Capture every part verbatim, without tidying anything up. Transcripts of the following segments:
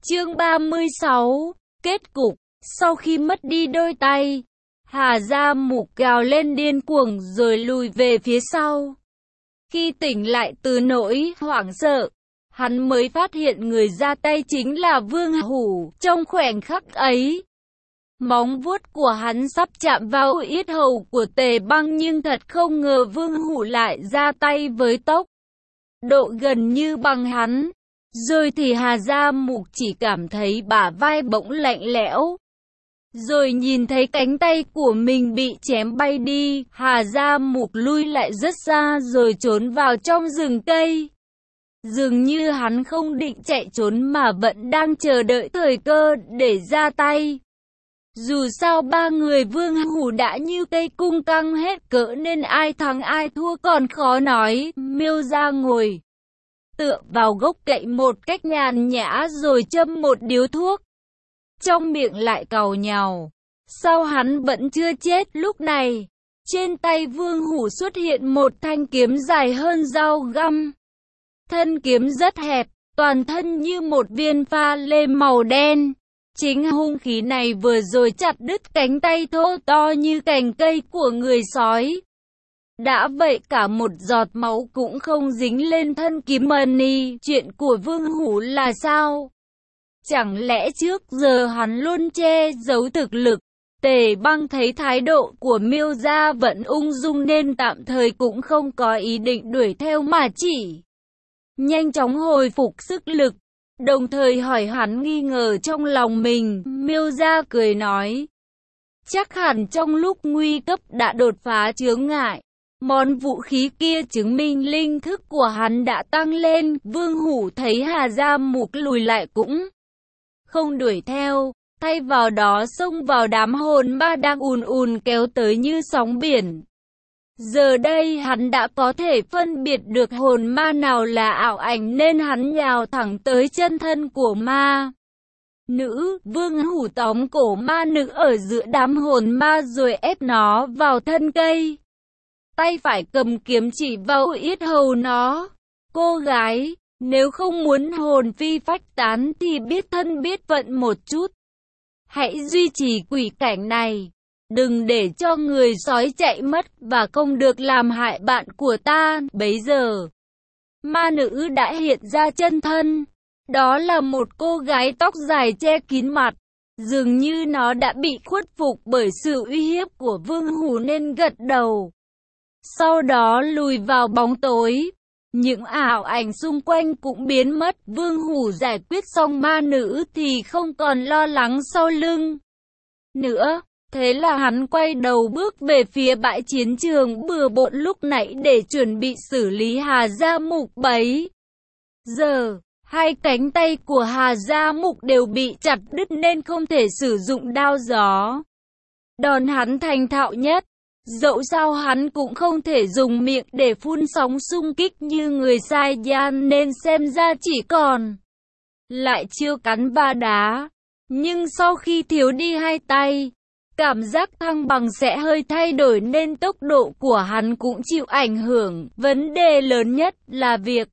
Chương ba mươi sáu. Kết cục. Sau khi mất đi đôi tay, Hà Gia Mục gào lên điên cuồng rồi lùi về phía sau. Khi tỉnh lại từ nỗi hoảng sợ, hắn mới phát hiện người ra tay chính là Vương Hủ. Trong khoảnh khắc ấy, móng vuốt của hắn sắp chạm vào yết hầu của Tề Băng, nhưng thật không ngờ Vương Hủ lại ra tay với tốc độ gần như bằng hắn. Rồi thì Hà Gia Mục chỉ cảm thấy bả vai bỗng lạnh lẽo. Rồi nhìn thấy cánh tay của mình bị chém bay đi, Hà Gia Mục lui lại rất xa rồi trốn vào trong rừng cây. Dường như hắn không định chạy trốn mà vẫn đang chờ đợi thời cơ để ra tay. Dù sao ba người Vương Hủ đã như cây cung căng hết cỡ nên ai thắng ai thua còn khó nói. Miêu Gia ngồi tựa vào gốc cậy một cách nhàn nhã rồi châm một điếu thuốc. Trong miệng lại càu nhàu. Sao hắn vẫn chưa chết? Lúc này, trên tay Vương Hủ xuất hiện một thanh kiếm dài hơn dao găm. Thân kiếm rất hẹp, toàn thân như một viên pha lê màu đen. Chính hung khí này vừa rồi chặt đứt cánh tay thô to như cành cây của người sói. Đã vậy cả một giọt máu cũng không dính lên thân kiếm mani. Chuyện của Vương Hủ là sao? Chẳng lẽ trước giờ hắn luôn che giấu thực lực? Tề Băng thấy thái độ của Miêu Gia vẫn ung dung nên tạm thời cũng không có ý định đuổi theo mà chỉ nhanh chóng hồi phục sức lực, đồng thời hỏi hắn nghi ngờ trong lòng mình. Miêu Gia cười nói, chắc hẳn trong lúc nguy cấp đã đột phá chướng ngại. Món vũ khí kia chứng minh linh thức của hắn đã tăng lên. Vương Hủ thấy Hà Gia Mục lùi lại cũng không đuổi theo, thay vào đó xông vào đám hồn ma đang ùn ùn kéo tới như sóng biển. Giờ đây hắn đã có thể phân biệt được hồn ma nào là ảo ảnh nên hắn nhào thẳng tới chân thân của ma nữ. Vương Hủ tóm cổ ma nữ ở giữa đám hồn ma rồi ép nó vào thân cây. Tay phải cầm kiếm chỉ vào yết hầu nó. Cô gái, nếu không muốn hồn phi phách tán thì biết thân biết vận một chút. Hãy duy trì quỷ cảnh này. Đừng để cho người sói chạy mất và không được làm hại bạn của ta. Bấy giờ, ma nữ đã hiện ra chân thân. Đó là một cô gái tóc dài che kín mặt. Dường như nó đã bị khuất phục bởi sự uy hiếp của Vương Hủ nên gật đầu. Sau đó lùi vào bóng tối. Những ảo ảnh xung quanh cũng biến mất. Vương Hủ giải quyết xong ma nữ thì không còn lo lắng sau lưng nữa. Thế là hắn quay đầu bước về phía bãi chiến trường bừa bộn lúc nãy để chuẩn bị xử lý Hà Gia Mục. Bấy giờ, hai cánh tay của Hà Gia Mục đều bị chặt đứt nên không thể sử dụng đao gió. Đòn hắn thành thạo nhất. Dẫu sao hắn cũng không thể dùng miệng để phun sóng xung kích như người sai gian nên xem ra chỉ còn lại chiêu cắn ba đá. Nhưng sau khi thiếu đi hai tay, cảm giác thăng bằng sẽ hơi thay đổi nên tốc độ của hắn cũng chịu ảnh hưởng. Vấn đề lớn nhất là việc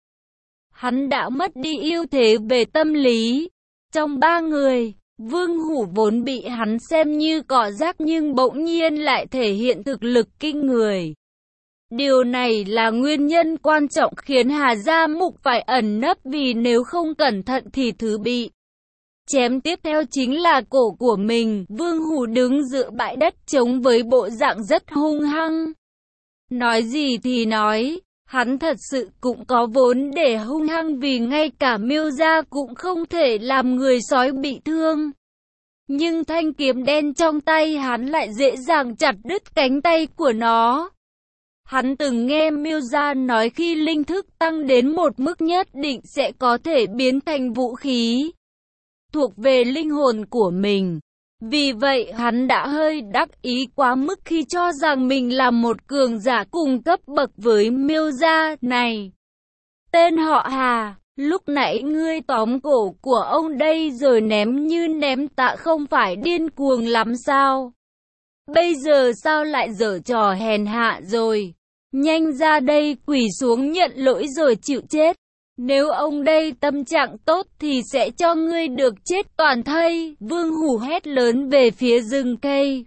hắn đã mất đi ưu thế về tâm lý. Trong ba người, Vương Hủ vốn bị hắn xem như cỏ rác nhưng bỗng nhiên lại thể hiện thực lực kinh người. Điều này là nguyên nhân quan trọng khiến Hà Gia Mục phải ẩn nấp, vì nếu không cẩn thận thì thứ bị chém tiếp theo chính là cổ của mình. Vương Hủ đứng giữa bãi đất trống với bộ dạng rất hung hăng. Nói gì thì nói, hắn thật sự cũng có vốn để hung hăng vì ngay cả Miêu Gia cũng không thể làm người sói bị thương. Nhưng thanh kiếm đen trong tay hắn lại dễ dàng chặt đứt cánh tay của nó. Hắn từng nghe Miêu Gia nói khi linh thức tăng đến một mức nhất định sẽ có thể biến thành vũ khí thuộc về linh hồn của mình. Vì vậy hắn đã hơi đắc ý quá mức khi cho rằng mình là một cường giả cùng cấp bậc với Miêu Gia này. Tên họ Hà, lúc nãy ngươi tóm cổ của ông đây rồi ném như ném tạ không phải điên cuồng lắm sao? Bây giờ sao lại giở trò hèn hạ rồi? Nhanh ra đây, quỳ xuống nhận lỗi rồi chịu chết. Nếu ông đây tâm trạng tốt thì sẽ cho ngươi được chết toàn thây. Vương Hủ hét lớn về phía rừng cây.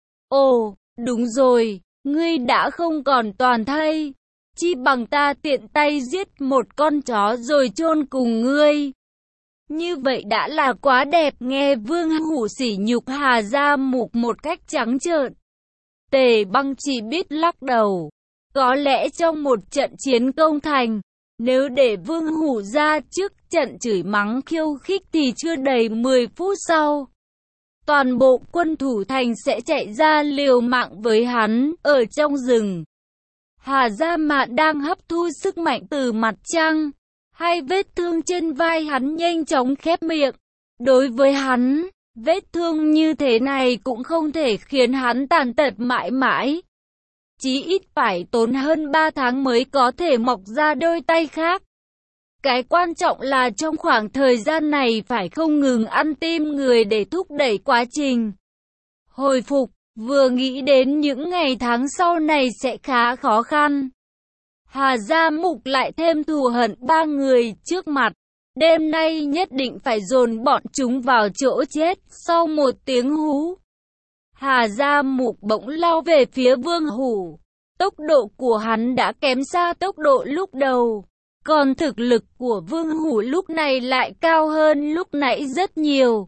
Ồ, đúng rồi, ngươi đã không còn toàn thây. Chi bằng ta tiện tay giết một con chó rồi chôn cùng ngươi. Như vậy đã là quá đẹp. Nghe Vương Hủ sỉ nhục Hà Gia Mục một cách trắng trợn, Tề Băng chỉ biết lắc đầu. Có lẽ trong một trận chiến công thành, nếu để Vương Hủ ra trước trận chửi mắng khiêu khích thì chưa đầy mười phút sau, toàn bộ quân thủ thành sẽ chạy ra liều mạng với hắn ở trong rừng. Hà Gia Mạn đang hấp thu sức mạnh từ mặt trăng. Hai vết thương trên vai hắn nhanh chóng khép miệng. Đối với hắn, vết thương như thế này cũng không thể khiến hắn tàn tật mãi mãi. Chí ít phải tốn hơn ba tháng mới có thể mọc ra đôi tay khác. Cái quan trọng là trong khoảng thời gian này phải không ngừng ăn tim người để thúc đẩy quá trình hồi phục. Vừa nghĩ đến những ngày tháng sau này sẽ khá khó khăn, Hà Gia Mục lại thêm thù hận ba người trước mặt. Đêm nay nhất định phải dồn bọn chúng vào chỗ chết. Sau một tiếng hú, Hà Gia Mục bỗng lao về phía Vương Hủ. Tốc độ của hắn đã kém xa tốc độ lúc đầu, còn thực lực của Vương Hủ lúc này lại cao hơn lúc nãy rất nhiều.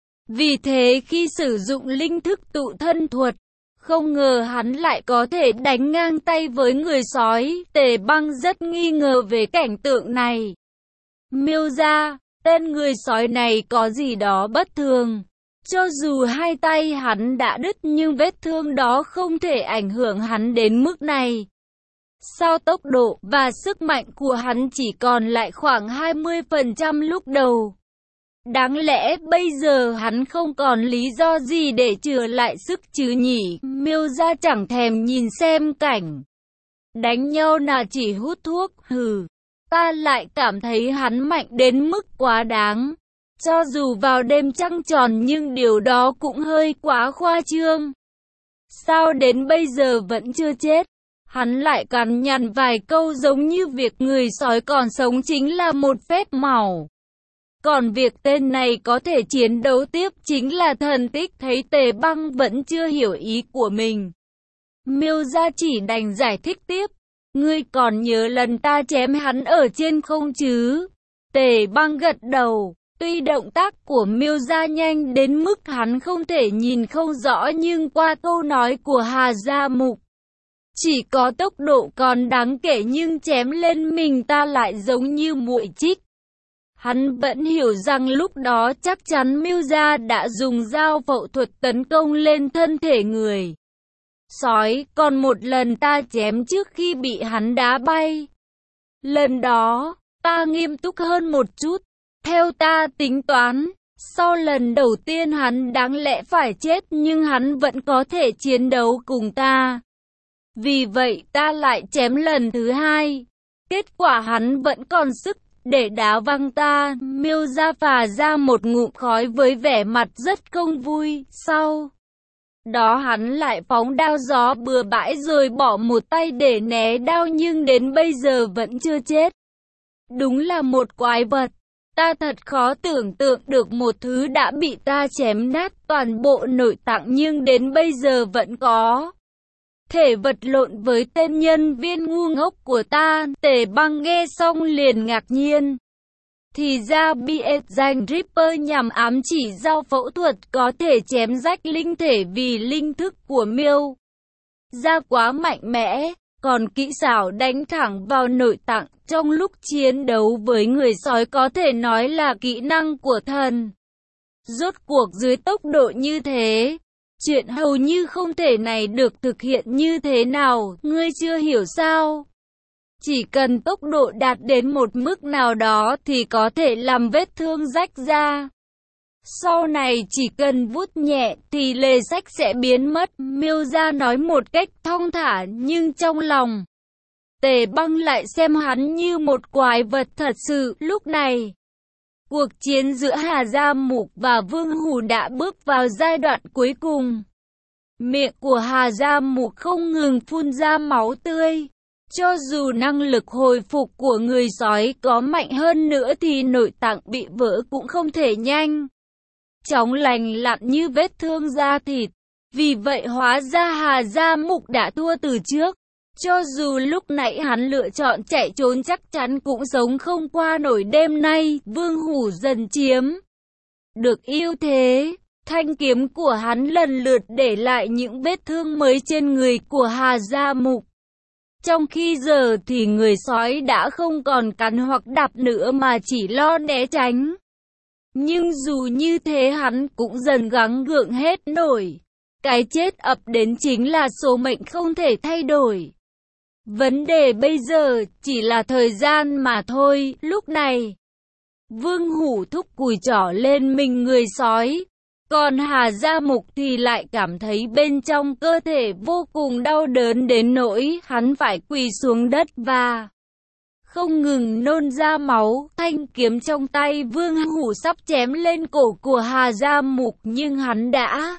Vì thế khi sử dụng linh thức tụ thân thuật, không ngờ hắn lại có thể đánh ngang tay với người sói. Tề Băng rất nghi ngờ về cảnh tượng này. Miêu gia, tên người sói này có gì đó bất thường. Cho dù hai tay hắn đã đứt nhưng vết thương đó không thể ảnh hưởng hắn đến mức này. Sao tốc độ và sức mạnh của hắn chỉ còn lại khoảng hai mươi phần trăm lúc đầu? Đáng lẽ bây giờ hắn không còn lý do gì để chừa lại sức chứ nhỉ? Miêu gia chẳng thèm nhìn xem cảnh đánh nhau là chỉ hút thuốc. Hừ, ta lại cảm thấy hắn mạnh đến mức quá đáng. Cho dù vào đêm trăng tròn nhưng điều đó cũng hơi quá khoa trương. Sao đến bây giờ vẫn chưa chết? Hắn lại cằn nhằn vài câu giống như việc người sói còn sống chính là một phép màu. Còn việc tên này có thể chiến đấu tiếp chính là thần tích. Thấy Tề Băng vẫn chưa hiểu ý của mình, Miêu gia chỉ đành giải thích tiếp. Ngươi còn nhớ lần ta chém hắn ở trên không chứ? Tề Băng gật đầu. Tuy động tác của Miêu gia nhanh đến mức hắn không thể nhìn không rõ nhưng qua câu nói của Hà Gia Mục, chỉ có tốc độ còn đáng kể nhưng chém lên mình ta lại giống như muội chích. Hắn vẫn hiểu rằng lúc đó chắc chắn Miêu gia đã dùng dao phẫu thuật tấn công lên thân thể người sói, còn một lần ta chém trước khi bị hắn đá bay. Lần đó, ta nghiêm túc hơn một chút. Theo ta tính toán, sau lần đầu tiên hắn đáng lẽ phải chết nhưng hắn vẫn có thể chiến đấu cùng ta. Vì vậy ta lại chém lần thứ hai. Kết quả hắn vẫn còn sức để đá văng ta. Miêu gia phà ra một ngụm khói với vẻ mặt rất không vui. Sau đó hắn lại phóng đao gió bừa bãi rồi bỏ một tay để né đao nhưng đến bây giờ vẫn chưa chết. Đúng là một quái vật. Ta thật khó tưởng tượng được một thứ đã bị ta chém nát toàn bộ nội tạng nhưng đến bây giờ vẫn có thể vật lộn với tên nhân viên ngu ngốc của ta. Tề Băng nghe xong liền ngạc nhiên. Thì ra biệt danh Ripper nhằm ám chỉ dao phẫu thuật có thể chém rách linh thể vì linh thức của Miêu gia quá mạnh mẽ, còn kỹ xảo đánh thẳng vào nội tạng trong lúc chiến đấu với người sói có thể nói là kỹ năng của thần. Rốt cuộc dưới tốc độ như thế, chuyện hầu như không thể này được thực hiện như thế nào, ngươi chưa hiểu sao? Chỉ cần tốc độ đạt đến một mức nào đó thì có thể làm vết thương rách ra. Sau này chỉ cần vuốt nhẹ thì lề rách sẽ biến mất. Miêu gia nói một cách thong thả nhưng trong lòng Tề Băng lại xem hắn như một quái vật thật sự. Lúc này, cuộc chiến giữa Hà Gia Mục và Vương Hủ đã bước vào giai đoạn cuối cùng. Miệng của Hà Gia Mục không ngừng phun ra máu tươi. Cho dù năng lực hồi phục của người sói có mạnh hơn nữa thì nội tạng bị vỡ cũng không thể nhanh chóng lành lặn như vết thương da thịt. Vì vậy hóa ra Hà Gia Mục đã thua từ trước. Cho dù lúc nãy hắn lựa chọn chạy trốn chắc chắn cũng sống không qua nổi đêm nay. Vương Hủ dần chiếm được ưu thế. Thanh kiếm của hắn lần lượt để lại những vết thương mới trên người của Hà Gia Mục. Trong khi giờ thì người sói đã không còn cắn hoặc đạp nữa mà chỉ lo né tránh. Nhưng dù như thế hắn cũng dần gắng gượng hết nổi. Cái chết ập đến chính là số mệnh không thể thay đổi. Vấn đề bây giờ chỉ là thời gian mà thôi. Lúc này, Vương Hủ thúc cùi trỏ lên mình người sói. Còn Hà Gia Mục thì lại cảm thấy bên trong cơ thể vô cùng đau đớn đến nỗi hắn phải quỳ xuống đất và không ngừng nôn ra máu. Thanh kiếm trong tay Vương Hủ sắp chém lên cổ của Hà Gia Mục nhưng hắn đã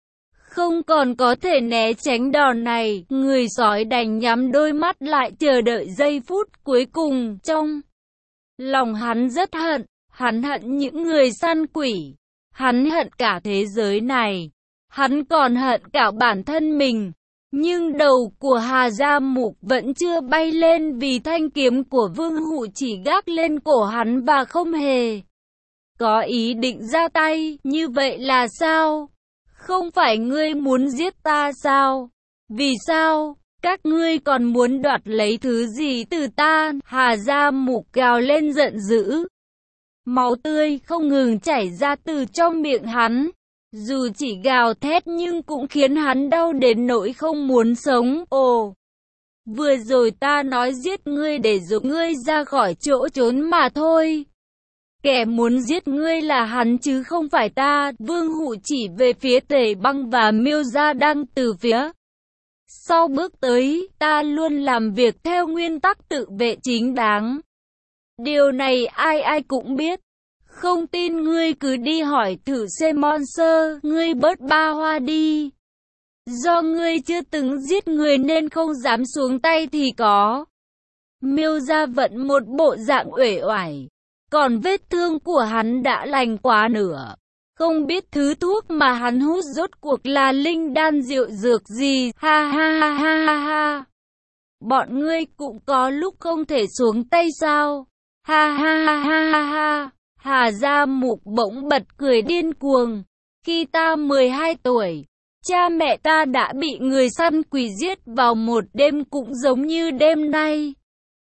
không còn có thể né tránh đòn này. Người sói đành nhắm đôi mắt lại chờ đợi giây phút cuối cùng. Trong lòng hắn rất hận, hắn hận những người săn quỷ. Hắn hận cả thế giới này. Hắn còn hận cả bản thân mình. Nhưng đầu của Hà Gia Mục vẫn chưa bay lên vì thanh kiếm của Vương Hủ chỉ gác lên cổ hắn và không hề có ý định ra tay. Như vậy là sao? Không phải ngươi muốn giết ta sao? Vì sao? Các ngươi còn muốn đoạt lấy thứ gì từ ta? Hà Gia Mục gào lên giận dữ. Máu tươi không ngừng chảy ra từ trong miệng hắn. Dù chỉ gào thét nhưng cũng khiến hắn đau đến nỗi không muốn sống. Ồ, vừa rồi ta nói giết ngươi để giúp ngươi ra khỏi chỗ trốn mà thôi. Kẻ muốn giết ngươi là hắn chứ không phải ta. Vương Hủ chỉ về phía Tề Băng và Miêu Gia đang từ phía sau bước tới. Ta luôn làm việc theo nguyên tắc tự vệ chính đáng. Điều này ai ai cũng biết. Không tin ngươi cứ đi hỏi thử xem Monster, ngươi bớt ba hoa đi. Do ngươi chưa từng giết người nên không dám xuống tay thì có. Miêu Gia vận một bộ dạng uể oải. Còn vết thương của hắn đã lành quá nửa. Không biết thứ thuốc mà hắn hút rốt cuộc là linh đan rượu dược gì. Ha ha ha ha ha ha. Bọn ngươi cũng có lúc không thể xuống tay sao. Ha ha ha ha ha ha. Hà Gia Mục bỗng bật cười điên cuồng. Khi ta mười hai tuổi, cha mẹ ta đã bị người săn quỷ giết vào một đêm cũng giống như đêm nay.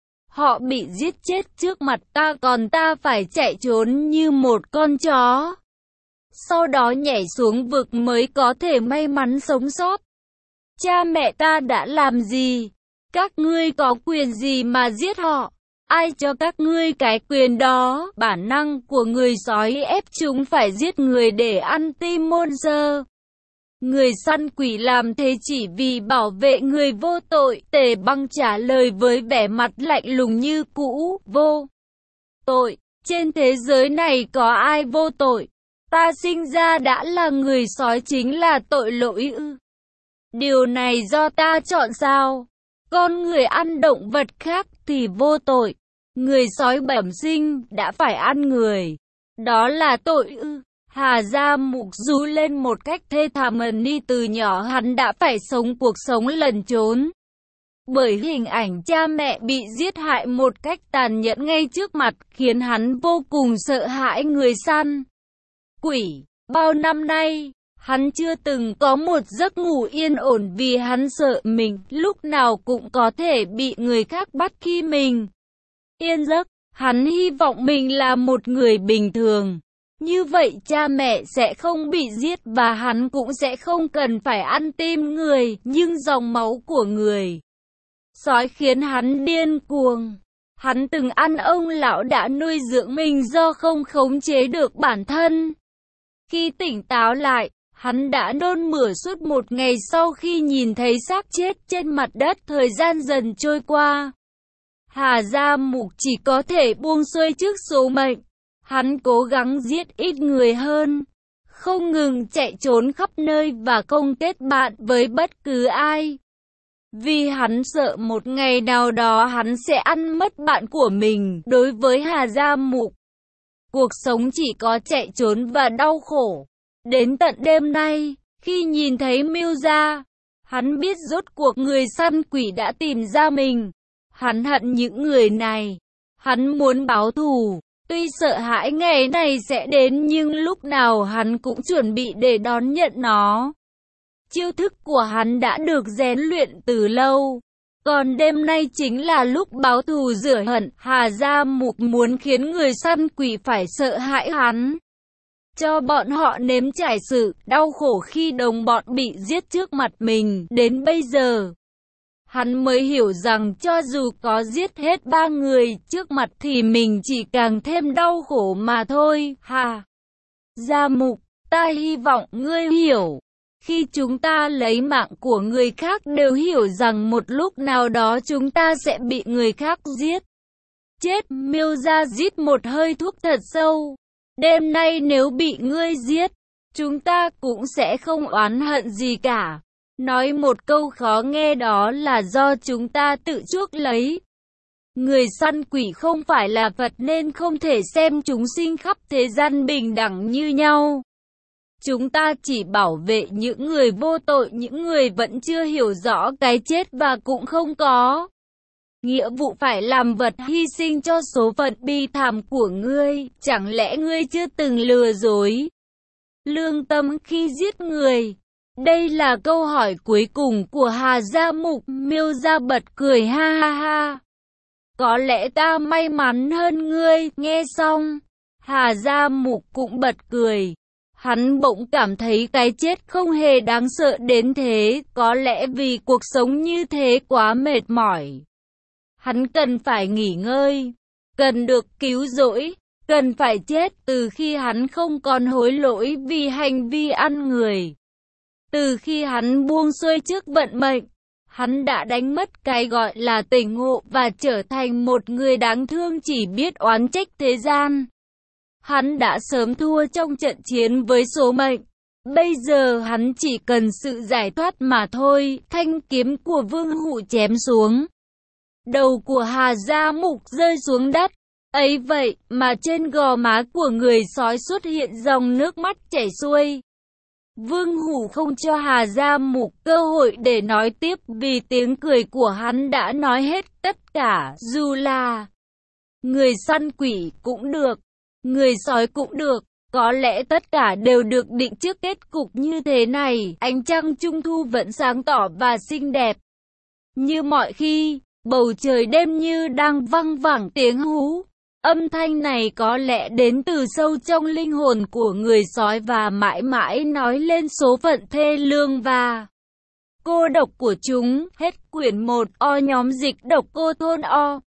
Họ bị giết chết trước mặt ta còn ta phải chạy trốn như một con chó. Sau đó nhảy xuống vực mới có thể may mắn sống sót. Cha mẹ ta đã làm gì? Các ngươi có quyền gì mà giết họ? Ai cho các ngươi cái quyền đó? Bản năng của người sói ép chúng phải giết người để ăn tim monster. Người săn quỷ làm thế chỉ vì bảo vệ người vô tội. Tề Băng trả lời với vẻ mặt lạnh lùng như cũ. Vô tội? Trên thế giới này có ai vô tội? Ta sinh ra đã là người sói chính là tội lỗi ư? Điều này do ta chọn sao? Con người ăn động vật khác thì vô tội. Người sói bẩm sinh đã phải ăn người. Đó là tội ư? Hà Gia Mục rú lên một cách thê thảm. Ni từ nhỏ hắn đã phải sống cuộc sống lẩn trốn. Bởi hình ảnh cha mẹ bị giết hại một cách tàn nhẫn ngay trước mặt khiến hắn vô cùng sợ hãi người săn quỷ. Bao năm nay, hắn chưa từng có một giấc ngủ yên ổn vì hắn sợ mình lúc nào cũng có thể bị người khác bắt khi mình yên giấc. Hắn hy vọng mình là một người bình thường. Như vậy cha mẹ sẽ không bị giết và hắn cũng sẽ không cần phải ăn tim người. Nhưng dòng máu của người sói khiến hắn điên cuồng. Hắn từng ăn ông lão đã nuôi dưỡng mình do không khống chế được bản thân. Khi tỉnh táo lại, hắn đã nôn mửa suốt một ngày sau khi nhìn thấy xác chết trên mặt đất. Thời gian dần trôi qua. Hà Gia Mục chỉ có thể buông xuôi trước số mệnh. Hắn cố gắng giết ít người hơn, không ngừng chạy trốn khắp nơi và không kết bạn với bất cứ ai. Vì hắn sợ một ngày nào đó hắn sẽ ăn mất bạn của mình. Đối với Hà Gia Mục, cuộc sống chỉ có chạy trốn và đau khổ. Đến tận đêm nay, khi nhìn thấy Miêu Gia, hắn biết rốt cuộc người săn quỷ đã tìm ra mình. Hắn hận những người này. Hắn muốn báo thù. Tuy sợ hãi ngày này sẽ đến nhưng lúc nào hắn cũng chuẩn bị để đón nhận nó. Chiêu thức của hắn đã được rèn luyện từ lâu. Còn đêm nay chính là lúc báo thù rửa hận. Hà Gia Mục muốn khiến người săn quỷ phải sợ hãi hắn. Cho bọn họ nếm trải sự đau khổ khi đồng bọn bị giết trước mặt mình. Đến bây giờ, hắn mới hiểu rằng cho dù có giết hết ba người trước mặt thì mình chỉ càng thêm đau khổ mà thôi. Hà Gia Mục, ta hy vọng ngươi hiểu. Khi chúng ta lấy mạng của người khác đều hiểu rằng một lúc nào đó chúng ta sẽ bị người khác giết. Chết. Miêu Gia rít một hơi thuốc thật sâu. Đêm nay nếu bị ngươi giết, chúng ta cũng sẽ không oán hận gì cả. Nói một câu khó nghe đó là do chúng ta tự chuốc lấy. Người săn quỷ không phải là vật nên không thể xem chúng sinh khắp thế gian bình đẳng như nhau. Chúng ta chỉ bảo vệ những người vô tội, những người vẫn chưa hiểu rõ cái chết và cũng không có nghĩa vụ phải làm vật hy sinh cho số phận bi thảm của ngươi. Chẳng lẽ ngươi chưa từng lừa dối lương tâm khi giết người? Đây là câu hỏi cuối cùng của Hà Gia Mục. Miêu Gia bật cười ha ha ha. Có lẽ ta may mắn hơn ngươi. Nghe xong, Hà Gia Mục cũng bật cười. Hắn bỗng cảm thấy cái chết không hề đáng sợ đến thế. Có lẽ vì cuộc sống như thế quá mệt mỏi. Hắn cần phải nghỉ ngơi, cần được cứu rỗi, cần phải chết. Từ khi hắn không còn hối lỗi vì hành vi ăn người, từ khi hắn buông xuôi trước vận mệnh, hắn đã đánh mất cái gọi là tỉnh ngộ và trở thành một người đáng thương chỉ biết oán trách thế gian. Hắn đã sớm thua trong trận chiến với số mệnh. Bây giờ hắn chỉ cần sự giải thoát mà thôi. Thanh kiếm của Vương Hụ chém xuống. Đầu của Hà Gia Mục rơi xuống đất. Ấy vậy mà trên gò má của người sói xuất hiện dòng nước mắt chảy xuôi. Vương Hủ không cho Hà Gia Mục cơ hội để nói tiếp vì tiếng cười của hắn đã nói hết tất cả. Dù là người săn quỷ cũng được, người sói cũng được, có lẽ tất cả đều được định trước kết cục như thế này. Ánh trăng trung thu vẫn sáng tỏ và xinh đẹp. Như mọi khi, bầu trời đêm như đang văng vẳng tiếng hú. Âm thanh này có lẽ đến từ sâu trong linh hồn của người sói và mãi mãi nói lên số phận thê lương và cô độc của chúng. Hết quyển một. O nhóm dịch độc cô thôn O.